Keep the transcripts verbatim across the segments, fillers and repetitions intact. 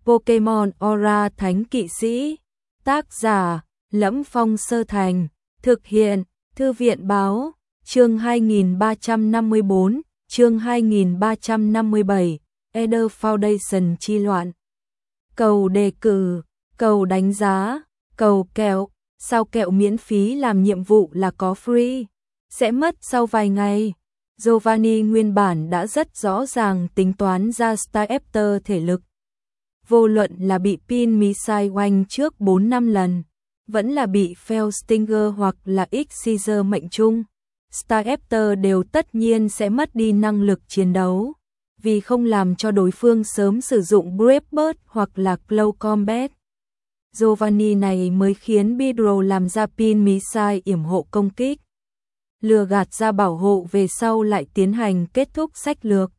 Pokemon Aura Thánh Kỵ Sĩ. Tác giả: Lẫm Phong Sơ Thành. Thực hiện: Thư viện Báo. Chương hai nghìn ba trăm năm mươi bốn, chương hai nghìn ba trăm năm mươi bảy, Eder Foundation chi loạn. Cầu đề cử, cầu đánh giá, cầu kẹo, sao kẹo miễn phí làm nhiệm vụ là có free, sẽ mất sau vài ngày. Giovanni nguyên bản đã rất rõ ràng tính toán ra Staraptor thể lực. Vô luận là bị pin missile oanh trước bốn năm lần, vẫn là bị Fel Stinger hoặc là X-Caesar mệnh trung, Staraptor đều tất nhiên sẽ mất đi năng lực chiến đấu, vì không làm cho đối phương sớm sử dụng Brave Bird hoặc là Close Combat. Giovanni này mới khiến Pedro làm ra pin missile yểm hộ công kích, lừa gạt ra bảo hộ về sau lại tiến hành kết thúc sách lược.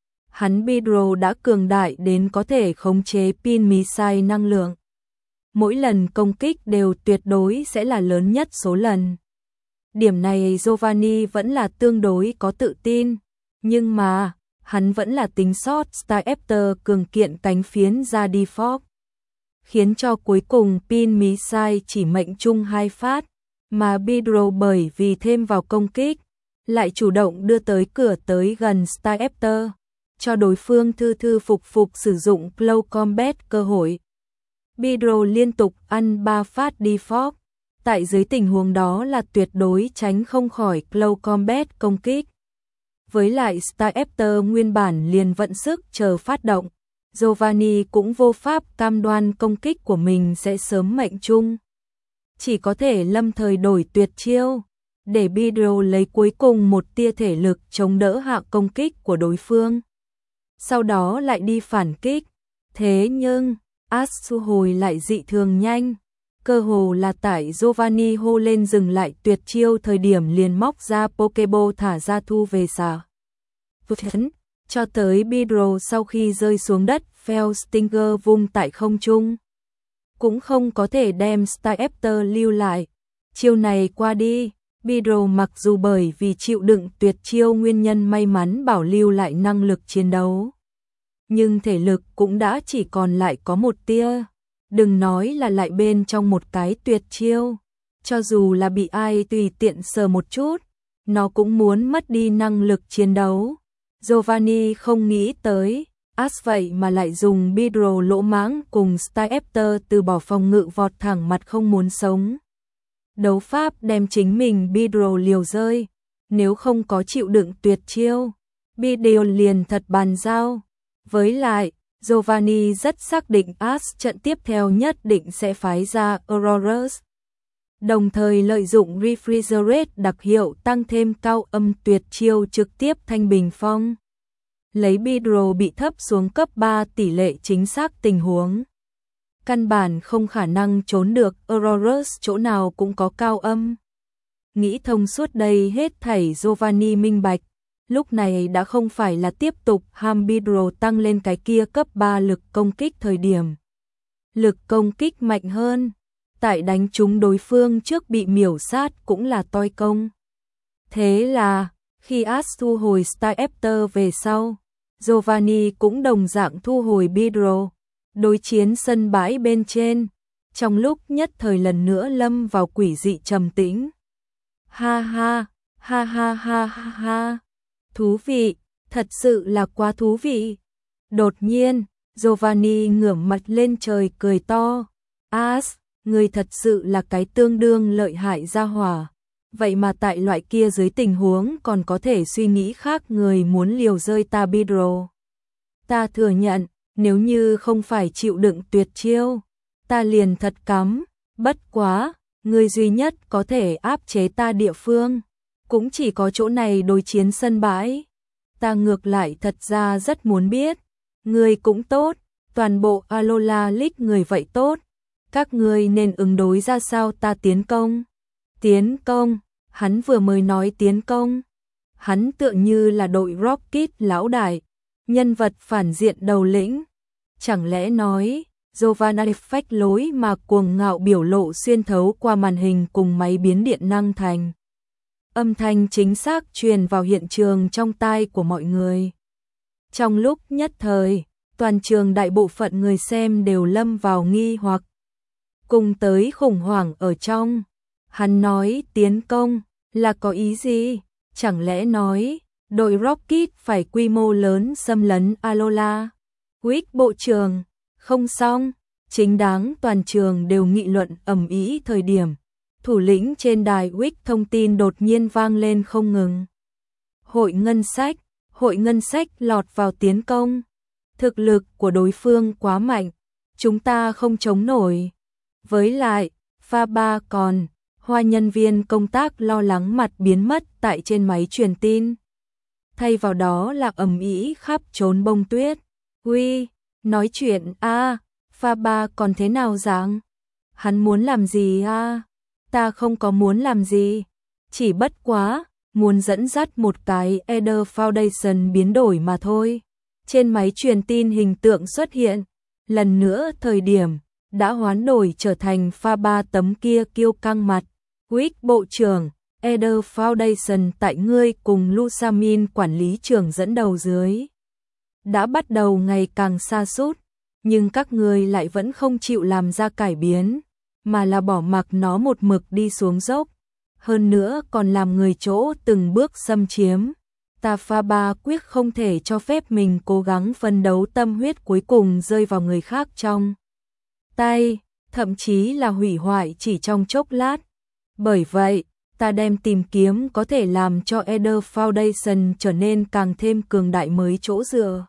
Hắn Pedro đã cường đại đến có thể khống chế pin missile năng lượng. Mỗi lần công kích đều tuyệt đối sẽ là lớn nhất số lần. Điểm này Giovanni vẫn là tương đối có tự tin, nhưng mà hắn vẫn là tính sót Staraptor cường kiện cánh phiến ra default, khiến cho cuối cùng pin missile chỉ mệnh trung hai phát, mà Pedro bởi vì thêm vào công kích, lại chủ động đưa tới cửa tới gần Staraptor, cho đối phương thư thư phục phục sử dụng Close Combat cơ hội. Pedro liên tục ăn ba phát default, tại dưới tình huống đó là tuyệt đối tránh không khỏi Close Combat công kích. Với lại Staraptor nguyên bản liền vận sức chờ phát động, Giovanni cũng vô pháp cam đoan công kích của mình sẽ sớm mệnh trung. Chỉ có thể lâm thời đổi tuyệt chiêu, để Pedro lấy cuối cùng một tia thể lực chống đỡ hạ công kích của đối phương. Sau đó lại đi phản kích, thế nhưng Ash thu hồi lại dị thường nhanh, cơ hồ là tại Giovanni hô lên dừng lại tuyệt chiêu thời điểm liền móc ra Pokeball thả ra thu về xả. Cho tới Pedro sau khi rơi xuống đất, Fel Stinger vung tại không trung, cũng không có thể đem Staraptor lưu lại. Chiêu này qua đi, Pedro mặc dù bởi vì chịu đựng tuyệt chiêu nguyên nhân may mắn bảo lưu lại năng lực chiến đấu, nhưng thể lực cũng đã chỉ còn lại có một tia. Đừng nói là lại bên trong một cái tuyệt chiêu, cho dù là bị ai tùy tiện sờ một chút, nó cũng muốn mất đi năng lực chiến đấu. Giovanni không nghĩ tới, Ash vậy mà lại dùng Pedro lỗ mãng cùng Staraptor từ bỏ phòng ngự vọt thẳng mặt không muốn sống. Đấu pháp đem chính mình Pedro liều rơi, nếu không có chịu đựng tuyệt chiêu, Pedro liền thật bàn giao. Với lại, Giovanni rất xác định Ash trận tiếp theo nhất định sẽ phái ra Aurorus, đồng thời lợi dụng Refrigerate đặc hiệu tăng thêm cao âm tuyệt chiêu trực tiếp thanh bình phong, lấy Pedro bị thấp xuống cấp ba tỷ lệ chính xác tình huống. Căn bản không khả năng trốn được, Aurorus chỗ nào cũng có cao âm. Nghĩ thông suốt đây hết thảy, Giovanni minh bạch, lúc này đã không phải là tiếp tục ham Pedro tăng lên cái kia cấp ba lực công kích thời điểm. Lực công kích mạnh hơn, tại đánh trúng đối phương trước bị miểu sát cũng là toi công. Thế là, khi Ash thu hồi Staraptor về sau, Giovanni cũng đồng dạng thu hồi Pedro. Đối chiến sân bãi bên trên, trong lúc nhất thời lần nữa lâm vào quỷ dị trầm tĩnh. Ha ha, ha ha ha ha ha, thú vị, thật sự là quá thú vị. Đột nhiên, Giovanni ngửa mặt lên trời cười to. Ash, người thật sự là cái tương đương lợi hại gia hỏa. Vậy mà tại loại kia dưới tình huống còn có thể suy nghĩ khác người muốn liều rơi ta Pedro. Ta thừa nhận, nếu như không phải chịu đựng tuyệt chiêu, ta liền thật cắm, bất quá, người duy nhất có thể áp chế ta địa phương, cũng chỉ có chỗ này đối chiến sân bãi. Ta ngược lại thật ra rất muốn biết, người cũng tốt, toàn bộ Alola League người vậy tốt, các người nên ứng đối ra sao ta tiến công. Tiến công, hắn vừa mới nói tiến công, hắn tựa như là đội Rocket lão đại, nhân vật phản diện đầu lĩnh. Chẳng lẽ nói, Giovanni phách lối mà cuồng ngạo biểu lộ xuyên thấu qua màn hình cùng máy biến điện năng thành. Âm thanh chính xác truyền vào hiện trường trong tai của mọi người. Trong lúc nhất thời, toàn trường đại bộ phận người xem đều lâm vào nghi hoặc. Cùng tới khủng hoảng ở trong. Hắn nói tiến công là có ý gì? Chẳng lẽ nói đội Rocket phải quy mô lớn xâm lấn Alola? Wick bộ trưởng, không xong, chính đáng toàn trường đều nghị luận ầm ĩ thời điểm. Thủ lĩnh trên đài Wick thông tin đột nhiên vang lên không ngừng. Hội ngân sách, hội ngân sách lọt vào tiến công. Thực lực của đối phương quá mạnh, chúng ta không chống nổi. Với lại, pha ba còn, hoa nhân viên công tác lo lắng mặt biến mất tại trên máy truyền tin. Thay vào đó là ầm ĩ khắp trốn bông tuyết. Uy, nói chuyện a, pha ba còn thế nào dạng? Hắn muốn làm gì a? Ta không có muốn làm gì, chỉ bất quá muốn dẫn dắt một cái Eder Foundation biến đổi mà thôi. Trên máy truyền tin hình tượng xuất hiện, lần nữa thời điểm đã hoán đổi trở thành pha ba tấm kia kiêu căng mặt. Wick bộ trưởng, Eder Foundation tại ngươi cùng Lusamin quản lý trưởng dẫn đầu dưới. Đã bắt đầu ngày càng sa sút, nhưng các ngươi lại vẫn không chịu làm ra cải biến, mà là bỏ mặc nó một mực đi xuống dốc. Hơn nữa còn làm người chỗ từng bước xâm chiếm. Ta pha ba quyết không thể cho phép mình cố gắng phân đấu tâm huyết cuối cùng rơi vào người khác trong tay, thậm chí là hủy hoại chỉ trong chốc lát. Bởi vậy, ta đem tìm kiếm có thể làm cho Eder Foundation trở nên càng thêm cường đại mới chỗ dựa.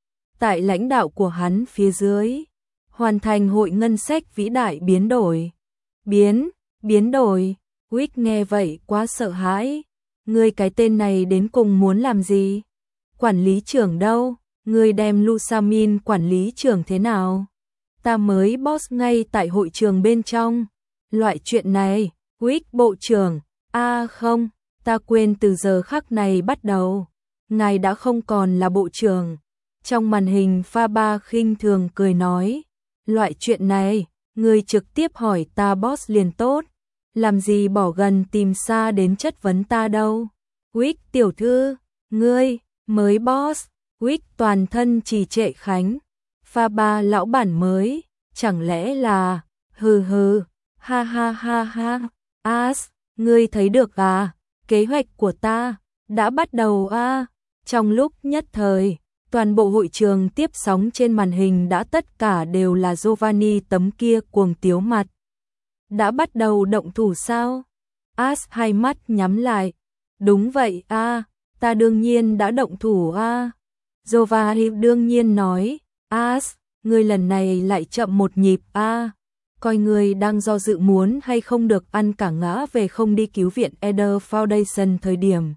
Tại lãnh đạo của hắn phía dưới, hoàn thành hội ngân sách vĩ đại biến đổi. Biến, biến đổi, Wick nghe vậy quá sợ hãi. Ngươi cái tên này đến cùng muốn làm gì? Quản lý trưởng đâu? Ngươi đem Lusamin quản lý trưởng thế nào? Ta mới boss ngay tại hội trường bên trong. Loại chuyện này, Wick bộ trưởng, a à không, ta quên từ giờ khắc này bắt đầu. Ngài đã không còn là bộ trưởng. Trong màn hình pha ba khinh thường cười nói. Loại chuyện này, ngươi trực tiếp hỏi ta boss liền tốt. Làm gì bỏ gần tìm xa đến chất vấn ta đâu. Wick tiểu thư, ngươi, mới boss. Wick toàn thân trì trệ khánh. Pha ba lão bản mới, chẳng lẽ là, hừ hừ, ha ha ha ha, as, ngươi thấy được à, kế hoạch của ta, đã bắt đầu à. Trong lúc nhất thời, toàn bộ hội trường tiếp sóng trên màn hình đã tất cả đều là Giovanni tấm kia cuồng tiếu mặt. Đã bắt đầu động thủ sao? As hai mắt nhắm lại. Đúng vậy a, à, ta đương nhiên đã động thủ a. À. Giovanni đương nhiên nói, As, ngươi lần này lại chậm một nhịp a. À. Coi ngươi đang do dự muốn hay không được ăn cả ngã về không đi cứu viện Eder Foundation thời điểm.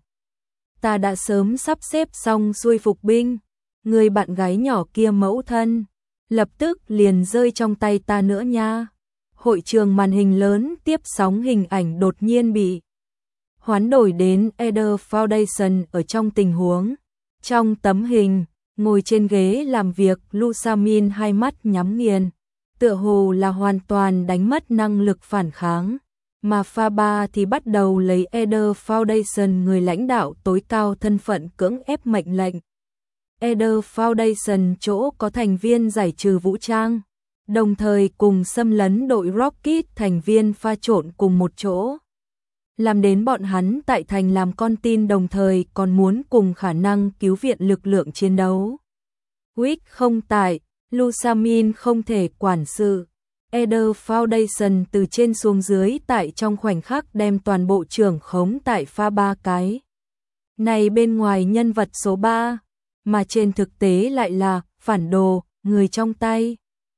Ta đã sớm sắp xếp xong xuôi phục binh, người bạn gái nhỏ kia mẫu thân, lập tức liền rơi trong tay ta nữa nha. Hội trường màn hình lớn tiếp sóng hình ảnh đột nhiên bị hoán đổi đến Eder Foundation ở trong tình huống. Trong tấm hình, ngồi trên ghế làm việc Lusamin hai mắt nhắm nghiền, tựa hồ là hoàn toàn đánh mất năng lực phản kháng. Mà pha ba thì bắt đầu lấy Eder Foundation người lãnh đạo tối cao thân phận cưỡng ép mệnh lệnh. Eder Foundation chỗ có thành viên giải trừ vũ trang, đồng thời cùng xâm lấn đội Rocket thành viên pha trộn cùng một chỗ. Làm đến bọn hắn tại thành làm con tin đồng thời còn muốn cùng khả năng cứu viện lực lượng chiến đấu. Wick không tại, Lusamin không thể quản sự. Eder Foundation từ trên xuống dưới tại trong khoảnh khắc đem toàn bộ trưởng khống tại pha ba cái. Này bên ngoài nhân vật số ba, mà trên thực tế lại là phản đồ, người trong tay.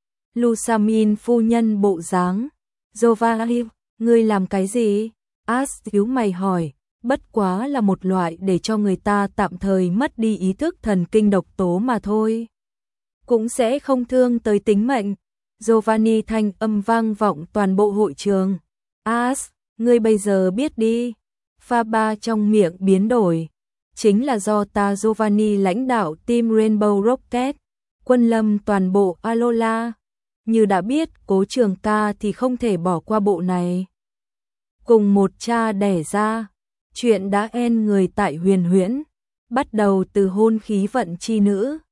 Lusamin phu nhân bộ dáng. Giovanni, ngươi làm cái gì? As thiếu mày hỏi, bất quá là một loại để cho người ta tạm thời mất đi ý thức thần kinh độc tố mà thôi. Cũng sẽ không thương tới tính mệnh. Giovanni thanh âm vang vọng toàn bộ hội trường. As, ngươi bây giờ biết đi. Pha ba trong miệng biến đổi. Chính là do ta Giovanni lãnh đạo team Rainbow Rocket, quân lâm toàn bộ Alola. Như đã biết Cố Trường ca thì không thể bỏ qua bộ này. Cùng một cha đẻ ra, chuyện đã en người tại huyền huyễn, bắt đầu từ hôn khí vận chi nữ,